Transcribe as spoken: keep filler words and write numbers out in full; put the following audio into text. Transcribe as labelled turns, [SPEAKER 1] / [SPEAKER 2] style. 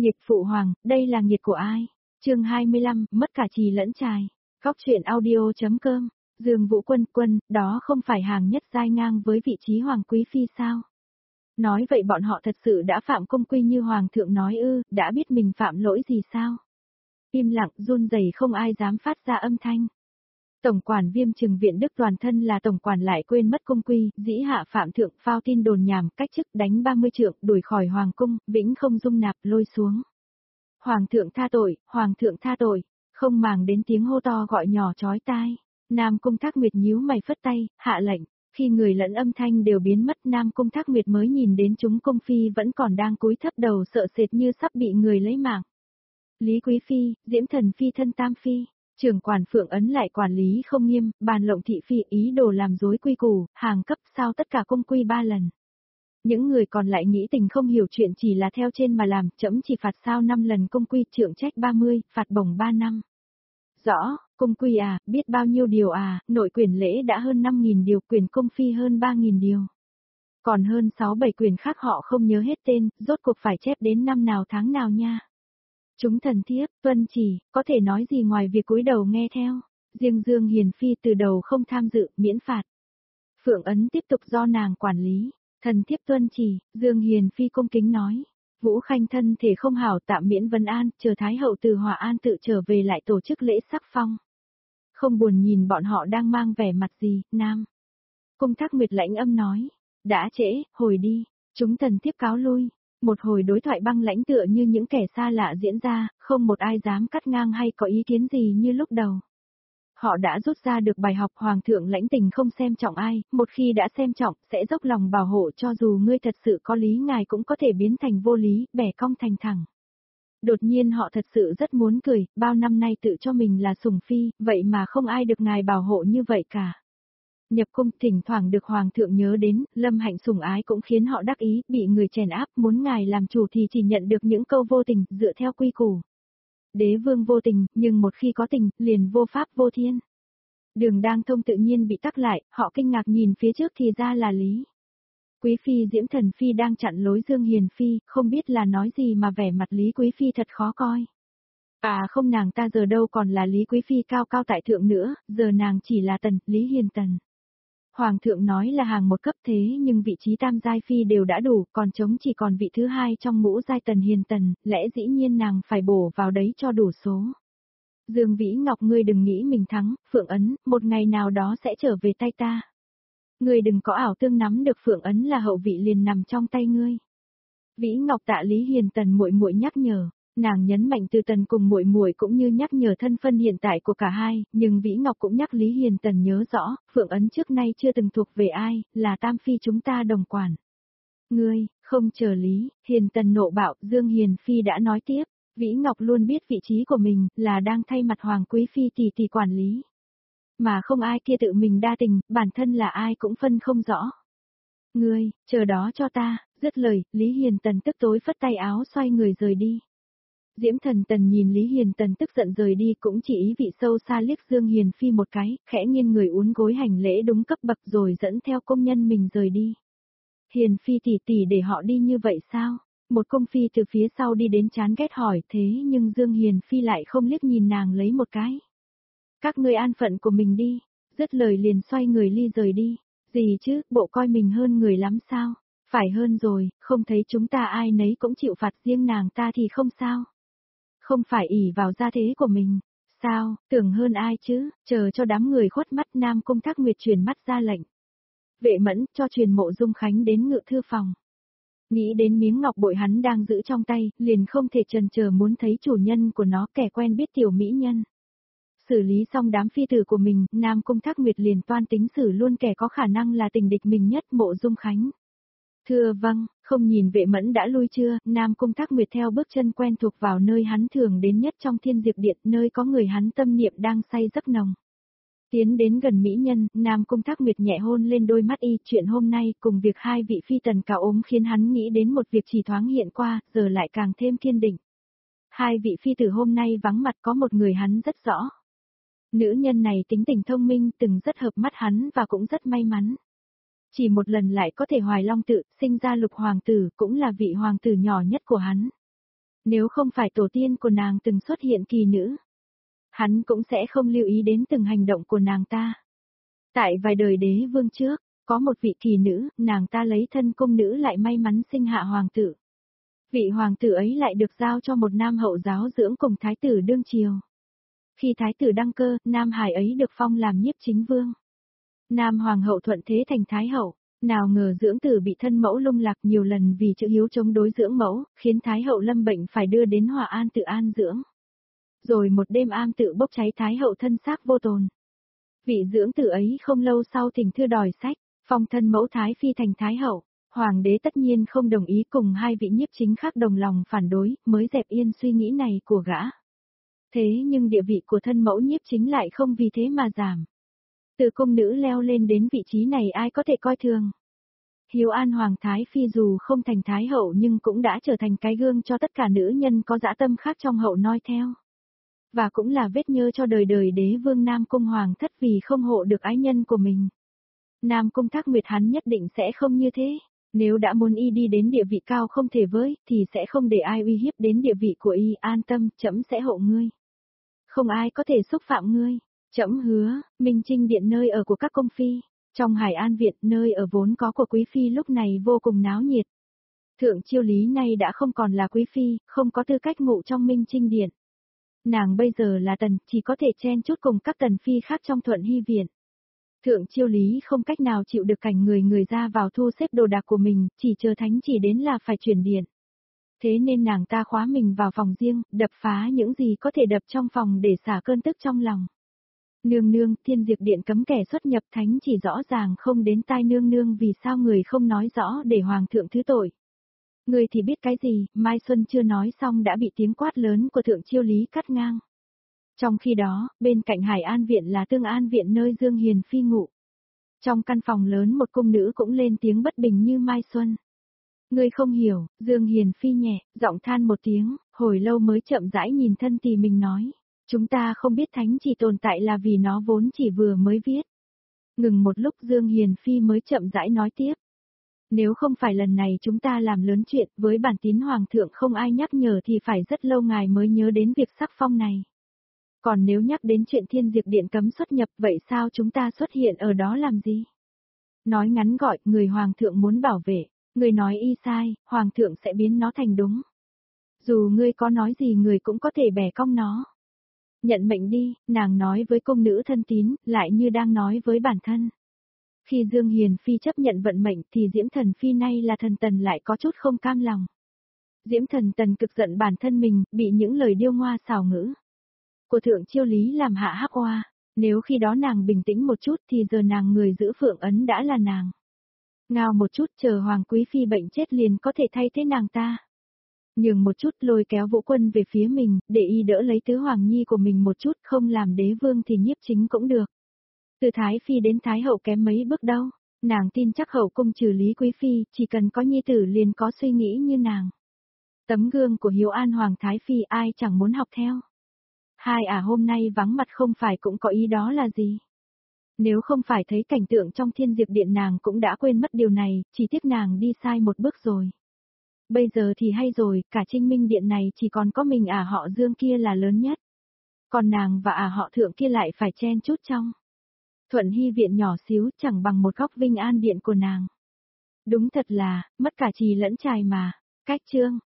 [SPEAKER 1] Nghịch phụ hoàng, đây là nghiệt của ai? Chương hai mươi lăm, mất cả trì lẫn trài. Góc truyện audio.com. Dương Vũ Quân, quân, đó không phải hàng nhất giai ngang với vị trí hoàng quý phi sao? Nói vậy bọn họ thật sự đã phạm công quy như hoàng thượng nói ư, đã biết mình phạm lỗi gì sao? Im lặng, run rẩy không ai dám phát ra âm thanh. Tổng quản Viêm Trừng Viện Đức toàn thân là tổng quản lại quên mất công quy, dĩ hạ phạm thượng phao tin đồn nhảm, cách chức đánh ba mươi trượng, đuổi khỏi hoàng cung, vĩnh không dung nạp, lôi xuống. Hoàng thượng tha tội, hoàng thượng tha tội, không màng đến tiếng hô to gọi nhỏ chói tai. Nam Cung Thác Nguyệt nhíu mày phất tay, hạ lệnh. Khi người lẫn âm thanh đều biến mất, Nam Cung Thác Nguyệt mới nhìn đến chúng công phi vẫn còn đang cúi thấp đầu sợ sệt như sắp bị người lấy mạng. Lý Quý Phi, Diễm Thần Phi thân Tam Phi, trưởng quản Phượng Ấn lại quản lý không nghiêm, bàn lộng thị phi ý đồ làm rối quy củ, hàng cấp sao tất cả công quy ba lần. Những người còn lại nghĩ tình không hiểu chuyện chỉ là theo trên mà làm, trẫm chỉ phạt sao năm lần công quy, trượng trách ba mươi, phạt bổng ba năm. Rõ, công quy à, biết bao nhiêu điều à, nội quyền lễ đã hơn năm nghìn điều, quyền công phi hơn ba nghìn điều. Còn hơn sáu bảy quyền khác họ không nhớ hết tên, rốt cuộc phải chép đến năm nào tháng nào nha. Chúng thần thiếp, tuân chỉ, có thể nói gì ngoài việc cúi đầu nghe theo. Riêng Dương Hiền Phi từ đầu không tham dự, miễn phạt. Phượng Ấn tiếp tục do nàng quản lý. Thần thiếp tuân chỉ, Dương Hiền Phi cung kính nói. Vũ Khanh thân thể không hảo tạm miễn vấn an, chờ Thái hậu từ Hòa An tự trở về lại tổ chức lễ sắc phong. Không buồn nhìn bọn họ đang mang vẻ mặt gì, nam. Cung Thác Nguyệt lãnh âm nói. Đã trễ, hồi đi, chúng thần thiếp cáo lui. Một hồi đối thoại băng lãnh tựa như những kẻ xa lạ diễn ra, không một ai dám cắt ngang hay có ý kiến gì như lúc đầu. Họ đã rút ra được bài học hoàng thượng lãnh tình không xem trọng ai, một khi đã xem trọng sẽ dốc lòng bảo hộ cho dù ngươi thật sự có lý ngài cũng có thể biến thành vô lý, bẻ cong thành thẳng. Đột nhiên họ thật sự rất muốn cười, bao năm nay tự cho mình là sủng phi, vậy mà không ai được ngài bảo hộ như vậy cả. Nhập cung thỉnh thoảng được hoàng thượng nhớ đến, lâm hạnh sủng ái cũng khiến họ đắc ý, bị người chèn áp, muốn ngài làm chủ thì chỉ nhận được những câu vô tình, dựa theo quy củ. Đế vương vô tình, nhưng một khi có tình, liền vô pháp vô thiên. Đường đang thông tự nhiên bị tắc lại, họ kinh ngạc nhìn phía trước thì ra là Lý. Quý Phi Diễm Thần Phi đang chặn lối Dương Hiền Phi, không biết là nói gì mà vẻ mặt Lý Quý Phi thật khó coi. À không, nàng ta giờ đâu còn là Lý Quý Phi cao cao tại thượng nữa, giờ nàng chỉ là Tần, Lý Hiền Tần. Hoàng thượng nói là hàng một cấp thế nhưng vị trí tam giai phi đều đã đủ, còn trống chỉ còn vị thứ hai trong ngũ giai Tần Hiền Tần, lẽ dĩ nhiên nàng phải bổ vào đấy cho đủ số. Dương Vĩ Ngọc, ngươi đừng nghĩ mình thắng, Phượng Ấn, một ngày nào đó sẽ trở về tay ta. Ngươi đừng có ảo tương nắm được Phượng Ấn là hậu vị liền nằm trong tay ngươi. Vĩ Ngọc tạ Lý Hiền Tần muội muội nhắc nhở. Nàng nhấn mạnh từ Tần cùng muội muội cũng như nhắc nhở thân phân hiện tại của cả hai, nhưng Vĩ Ngọc cũng nhắc Lý Hiền Tần nhớ rõ, Phượng Ấn trước nay chưa từng thuộc về ai, là Tam Phi chúng ta đồng quản. Ngươi, không chờ Lý Hiền Tần nộ bạo, Dương Hiền Phi đã nói tiếp, Vĩ Ngọc luôn biết vị trí của mình, là đang thay mặt Hoàng Quý Phi tỷ tỷ quản lý. Mà không ai kia tự mình đa tình, bản thân là ai cũng phân không rõ. Ngươi, chờ đó cho ta, dứt lời, Lý Hiền Tần tức tối phất tay áo xoay người rời đi. Diễm Thần Tần nhìn Lý Hiền Tần tức giận rời đi cũng chỉ ý vị sâu xa liếc Dương Hiền Phi một cái, khẽ nghiêng người uốn gối hành lễ đúng cấp bậc rồi dẫn theo công nhân mình rời đi. Hiền Phi tỷ tỷ để họ đi như vậy sao? Một công phi từ phía sau đi đến chán ghét hỏi, thế nhưng Dương Hiền Phi lại không liếc nhìn nàng lấy một cái. Các ngươi an phận của mình đi, dứt lời liền xoay người ly rời đi. Gì chứ, bộ coi mình hơn người lắm sao? Phải hơn rồi, không thấy chúng ta ai nấy cũng chịu phạt, riêng nàng ta thì không sao. Không phải ỷ vào gia thế của mình, sao, tưởng hơn ai chứ, chờ cho đám người khuất mắt. Nam Cung Thác Nguyệt truyền mắt ra lệnh. Vệ Mẫn, cho truyền Mộ Dung Khánh đến ngự thư phòng. Nghĩ đến miếng ngọc bội hắn đang giữ trong tay, liền không thể chần chờ muốn thấy chủ nhân của nó, kẻ quen biết tiểu mỹ nhân. Xử lý xong đám phi tử của mình, Nam Cung Thác Nguyệt liền toan tính xử luôn kẻ có khả năng là tình địch mình nhất, Mộ Dung Khánh. Thưa vâng, không nhìn Vệ Mẫn đã lui chưa, Nam Cung Thác Nguyệt theo bước chân quen thuộc vào nơi hắn thường đến nhất trong Thiên Diệp Điện, nơi có người hắn tâm niệm đang say giấc nồng. Tiến đến gần mỹ nhân, Nam Cung Thác Nguyệt nhẹ hôn lên đôi mắt y, chuyện hôm nay cùng việc hai vị phi tần cả ốm khiến hắn nghĩ đến một việc chỉ thoáng hiện qua, giờ lại càng thêm kiên định. Hai vị phi tử hôm nay vắng mặt, có một người hắn rất rõ. Nữ nhân này tính tình thông minh, từng rất hợp mắt hắn và cũng rất may mắn. Chỉ một lần lại có thể hoài long tự, sinh ra Lục hoàng tử, cũng là vị hoàng tử nhỏ nhất của hắn. Nếu không phải tổ tiên của nàng từng xuất hiện kỳ nữ, hắn cũng sẽ không lưu ý đến từng hành động của nàng ta. Tại vài đời đế vương trước, có một vị kỳ nữ, nàng ta lấy thân cung nữ lại may mắn sinh hạ hoàng tử. Vị hoàng tử ấy lại được giao cho một nam hậu giáo dưỡng cùng thái tử đương triều. Khi thái tử đăng cơ, nam hài ấy được phong làm nhiếp chính vương. Nam hoàng hậu thuận thế thành thái hậu, nào ngờ dưỡng tử bị thân mẫu lung lạc nhiều lần vì chữ hiếu chống đối dưỡng mẫu, khiến thái hậu lâm bệnh phải đưa đến Hòa An tự an dưỡng. Rồi một đêm am tự bốc cháy thái hậu thân xác vô tồn. Vị dưỡng tử ấy không lâu sau thỉnh thư đòi sách, phong thân mẫu thái phi thành thái hậu. Hoàng đế tất nhiên không đồng ý, cùng hai vị nhiếp chính khác đồng lòng phản đối, mới dẹp yên suy nghĩ này của gã. Thế nhưng địa vị của thân mẫu nhiếp chính lại không vì thế mà giảm. Từ cung nữ leo lên đến vị trí này ai có thể coi thường. Hiếu An Hoàng Thái Phi dù không thành Thái Hậu nhưng cũng đã trở thành cái gương cho tất cả nữ nhân có dã tâm khác trong hậu noi theo. Và cũng là vết nhơ cho đời đời đế vương Nam Cung Hoàng thất vì không hộ được ái nhân của mình. Nam Cung Thác Nguyệt hắn nhất định sẽ không như thế. Nếu đã muốn y đi đến địa vị cao không thể với, thì sẽ không để ai uy hiếp đến địa vị của y, an tâm, trẫm sẽ hộ ngươi. Không ai có thể xúc phạm ngươi. Trẫm hứa, Minh Trinh Điện nơi ở của các công phi, trong Hải An Viện nơi ở vốn có của quý phi lúc này vô cùng náo nhiệt. Thượng Chiêu Lý nay đã không còn là quý phi, không có tư cách ngụ trong Minh Trinh Điện. Nàng bây giờ là tần, chỉ có thể chen chút cùng các tần phi khác trong Thuận Hy Viện. Thượng Chiêu Lý không cách nào chịu được cảnh người người ra vào thu xếp đồ đạc của mình, chỉ chờ thánh chỉ đến là phải chuyển điện. Thế nên nàng ta khóa mình vào phòng riêng, đập phá những gì có thể đập trong phòng để xả cơn tức trong lòng. Nương nương, Thiên Diệp Điện cấm kẻ xuất nhập, thánh chỉ rõ ràng không đến tai nương nương, vì sao người không nói rõ để hoàng thượng thứ tội. Người thì biết cái gì, Mai Xuân chưa nói xong đã bị tiếng quát lớn của Thượng Chiêu Lý cắt ngang. Trong khi đó, bên cạnh Hải An Viện là Tương An Viện nơi Dương Hiền Phi ngụ. Trong căn phòng lớn một cung nữ cũng lên tiếng bất bình như Mai Xuân. Ngươi không hiểu, Dương Hiền Phi nhẹ, giọng than một tiếng, hồi lâu mới chậm rãi nhìn thân tỳ mình nói. Chúng ta không biết thánh chỉ tồn tại là vì nó vốn chỉ vừa mới viết. Ngừng một lúc Dương Hiền Phi mới chậm rãi nói tiếp. Nếu không phải lần này chúng ta làm lớn chuyện với bản tín hoàng thượng không ai nhắc nhở thì phải rất lâu ngài mới nhớ đến việc sắc phong này. Còn nếu nhắc đến chuyện Thiên Diệp Điện cấm xuất nhập vậy sao chúng ta xuất hiện ở đó làm gì? Nói ngắn gọn, người hoàng thượng muốn bảo vệ, người nói y sai, hoàng thượng sẽ biến nó thành đúng. Dù ngươi có nói gì người cũng có thể bẻ cong nó. Nhận mệnh đi, nàng nói với cung nữ thân tín, lại như đang nói với bản thân. Khi Dương Hiền Phi chấp nhận vận mệnh thì Diễm Thần Phi nay là thần tần lại có chút không cam lòng. Diễm Thần tần cực giận bản thân mình, bị những lời điêu ngoa xào ngữ của Thượng Chiêu Lý làm hạ hắc oa. Nếu khi đó nàng bình tĩnh một chút thì giờ nàng người giữ phượng ấn đã là nàng. Ngao một chút chờ Hoàng Quý Phi bệnh chết liền có thể thay thế nàng ta. Nhường một chút lôi kéo Vũ Quân về phía mình, để y đỡ lấy tứ hoàng nhi của mình một chút, không làm đế vương thì nhiếp chính cũng được. Từ Thái Phi đến Thái Hậu kém mấy bước đâu, nàng tin chắc hậu cung trừ Lý Quý Phi, chỉ cần có nhi tử liền có suy nghĩ như nàng. Tấm gương của Hiếu An Hoàng Thái Phi ai chẳng muốn học theo. Hai à hôm nay vắng mặt không phải cũng có ý đó là gì? Nếu không phải thấy cảnh tượng trong Thiên Diệp Điện nàng cũng đã quên mất điều này, chỉ tiếc nàng đi sai một bước rồi. Bây giờ thì hay rồi, cả Trinh Minh Điện này chỉ còn có mình ả họ Dương kia là lớn nhất. Còn nàng và ả họ Thượng kia lại phải chen chút trong. Thuận Hy Viện nhỏ xíu chẳng bằng một góc Vinh An Điện của nàng. Đúng thật là, mất cả trì lẫn trài mà. Cách chương.